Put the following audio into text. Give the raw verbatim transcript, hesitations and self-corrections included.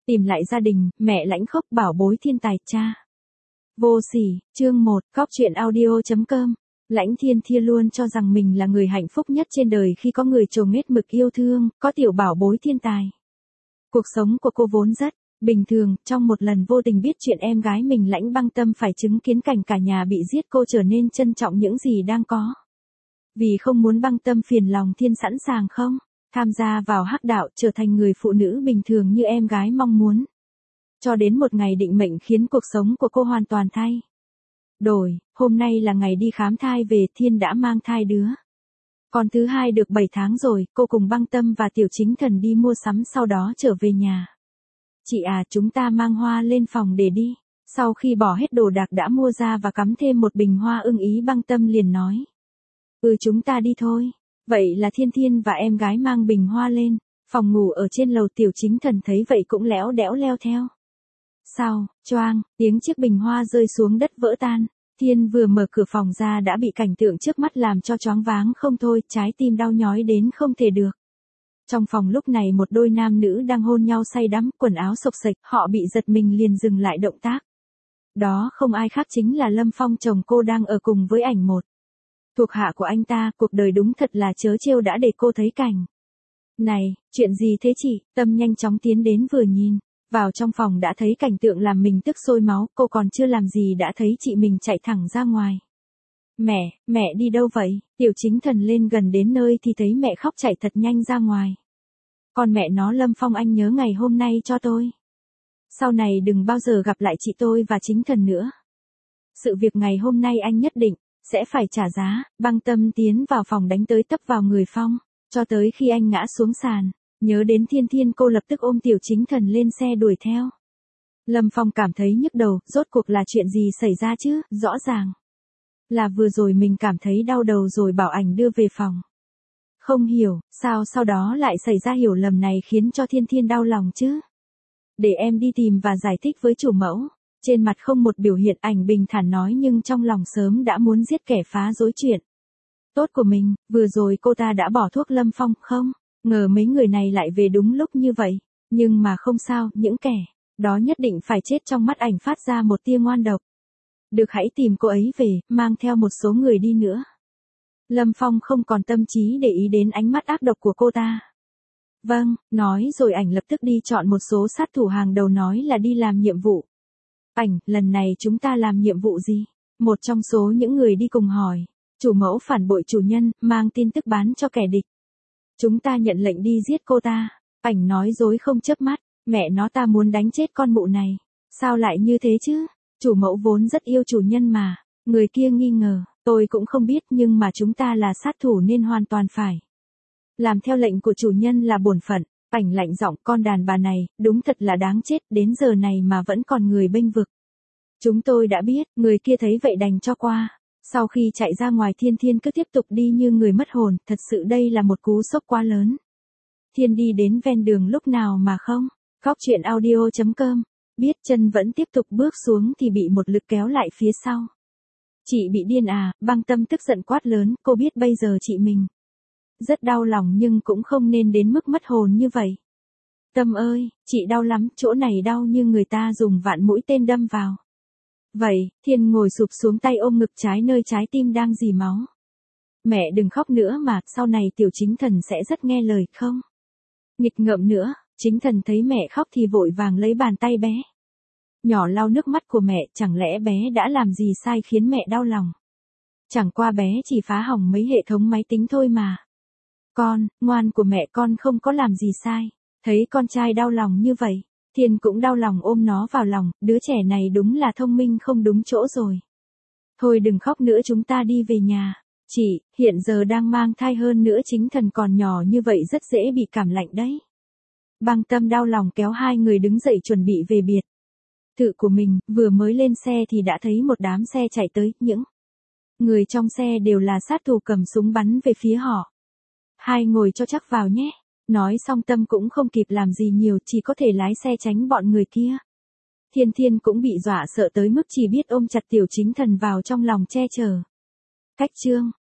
Tìm lại gia đình, mẹ lãnh khốc bảo bối thiên tài cha. Vô sỉ, chương một, cóc truyện audio chấm com. Lãnh Thiên Thia luôn cho rằng mình là người hạnh phúc nhất trên đời khi có người trồ nghết mực yêu thương, có tiểu bảo bối thiên tài. Cuộc sống của cô vốn rất bình thường, trong một lần vô tình biết chuyện em gái mình Lãnh Băng Tâm phải chứng kiến cảnh cả nhà bị giết, cô trở nên trân trọng những gì đang có. Vì không muốn Băng Tâm phiền lòng, Thiên sẵn sàng không tham gia vào hắc đạo, trở thành người phụ nữ bình thường như em gái mong muốn. Cho đến một ngày định mệnh khiến cuộc sống của cô hoàn toàn thay đổi, hôm nay là ngày đi khám thai về, Thiên đã mang thai đứa con thứ hai được bảy tháng rồi, cô cùng Băng Tâm và Tiểu Chính Thần đi mua sắm sau đó trở về nhà. Chị à, chúng ta mang hoa lên phòng để đi. Sau khi bỏ hết đồ đạc đã mua ra và cắm thêm một bình hoa ưng ý, Băng Tâm liền nói. Ừ, chúng ta đi thôi. Vậy là Thiên Thiên và em gái mang bình hoa lên phòng ngủ ở trên lầu. Tiểu Chính Thần thấy vậy cũng léo đẽo leo theo. Sau, choang, tiếng chiếc bình hoa rơi xuống đất vỡ tan. Thiên vừa mở cửa phòng ra đã bị cảnh tượng trước mắt làm cho choáng váng không thôi, trái tim đau nhói đến không thể được. Trong phòng lúc này một đôi nam nữ đang hôn nhau say đắm, quần áo xộc xệch, họ bị giật mình liền dừng lại động tác. Đó không ai khác chính là Lâm Phong, chồng cô đang ở cùng với ảnh một thuộc hạ của anh ta. Cuộc đời đúng thật là trớ trêu, đã để cô thấy cảnh này. Chuyện gì thế chị? Tâm nhanh chóng tiến đến, vừa nhìn vào trong phòng đã thấy cảnh tượng làm mình tức sôi máu. Cô còn chưa làm gì đã thấy chị mình chạy thẳng ra ngoài. Mẹ, mẹ đi đâu vậy? Tiểu Chính Thần lên gần đến nơi thì thấy mẹ khóc chạy thật nhanh ra ngoài. Con mẹ nó, Lâm Phong, anh nhớ ngày hôm nay cho tôi. Sau này đừng bao giờ gặp lại chị tôi và Chính Thần nữa. Sự việc ngày hôm nay anh nhất định sẽ phải trả giá. Băng Tâm tiến vào phòng đánh tới tấp vào người Phong, cho tới khi anh ngã xuống sàn. Nhớ đến Thiên Thiên, cô lập tức ôm Tiểu Chính Thần lên xe đuổi theo. Lâm Phong cảm thấy nhức đầu, rốt cuộc là chuyện gì xảy ra chứ? Rõ ràng là vừa rồi mình cảm thấy đau đầu rồi bảo ảnh đưa về phòng. Không hiểu, sao sau đó lại xảy ra hiểu lầm này khiến cho Thiên Thiên đau lòng chứ? Để em đi tìm và giải thích với chủ mẫu. Trên mặt không một biểu hiện, ảnh bình thản nói, nhưng trong lòng sớm đã muốn giết kẻ phá rối chuyện tốt của mình. Vừa rồi cô ta đã bỏ thuốc Lâm Phong, không ngờ mấy người này lại về đúng lúc như vậy. Nhưng mà không sao, những kẻ đó nhất định phải chết. Trong mắt ảnh phát ra một tia ngoan độc. Được, hãy tìm cô ấy về, mang theo một số người đi nữa. Lâm Phong không còn tâm trí để ý đến ánh mắt ác độc của cô ta. Vâng, nói rồi ảnh lập tức đi chọn một số sát thủ hàng đầu, nói là đi làm nhiệm vụ. Ảnh, lần này chúng ta làm nhiệm vụ gì? Một trong số những người đi cùng hỏi. Chủ mẫu phản bội chủ nhân, mang tin tức bán cho kẻ địch. Chúng ta nhận lệnh đi giết cô ta. Ảnh nói dối không chớp mắt. Mẹ nó, ta muốn đánh chết con mụ này. Sao lại như thế chứ? Chủ mẫu vốn rất yêu chủ nhân mà. Người kia nghi ngờ. Tôi cũng không biết, nhưng mà chúng ta là sát thủ nên hoàn toàn phải làm theo lệnh của chủ nhân là bổn phận. Ảnh lạnh giọng, con đàn bà này, đúng thật là đáng chết, đến giờ này mà vẫn còn người bênh vực. Chúng tôi đã biết. Người kia thấy vậy đành cho qua. Sau khi chạy ra ngoài, Thiên Thiên cứ tiếp tục đi như người mất hồn, thật sự đây là một cú sốc quá lớn. Thiên đi đến ven đường lúc nào mà không khóc. Chuyện audio chấm com. Biết chân vẫn tiếp tục bước xuống thì bị một lực kéo lại phía sau. Chị bị điên à? Băng Tâm tức giận quát lớn. Cô biết bây giờ chị mình rất đau lòng nhưng cũng không nên đến mức mất hồn như vậy. Tâm ơi, chị đau lắm, chỗ này đau như người ta dùng vạn mũi tên đâm vào. Vậy, Thiên ngồi sụp xuống, tay ôm ngực trái nơi trái tim đang rỉ máu. Mẹ đừng khóc nữa mà, sau này Tiểu Chính Thần sẽ rất nghe lời, không nghịch ngợm nữa. Chính Thần thấy mẹ khóc thì vội vàng lấy bàn tay bé nhỏ lau nước mắt của mẹ. Chẳng lẽ bé đã làm gì sai khiến mẹ đau lòng? Chẳng qua bé chỉ phá hỏng mấy hệ thống máy tính thôi mà. Con, ngoan của mẹ, con không có làm gì sai. Thấy con trai đau lòng như vậy, Thiên cũng đau lòng ôm nó vào lòng. Đứa trẻ này đúng là thông minh không đúng chỗ rồi. Thôi đừng khóc nữa, chúng ta đi về nhà. Chị, hiện giờ đang mang thai, hơn nữa Chính Thần còn nhỏ như vậy rất dễ bị cảm lạnh đấy. Băng Tâm đau lòng kéo hai người đứng dậy chuẩn bị về biệt thự của mình. Vừa mới lên xe thì đã thấy một đám xe chạy tới. Những người trong xe đều là sát thủ cầm súng bắn về phía họ. Hai ngồi cho chắc vào nhé. Nói xong Tâm cũng không kịp làm gì nhiều, chỉ có thể lái xe tránh bọn người kia. Thiên Thiên cũng bị dọa sợ tới mức chỉ biết ôm chặt Tiểu Chính Thần vào trong lòng che chở. Cách chương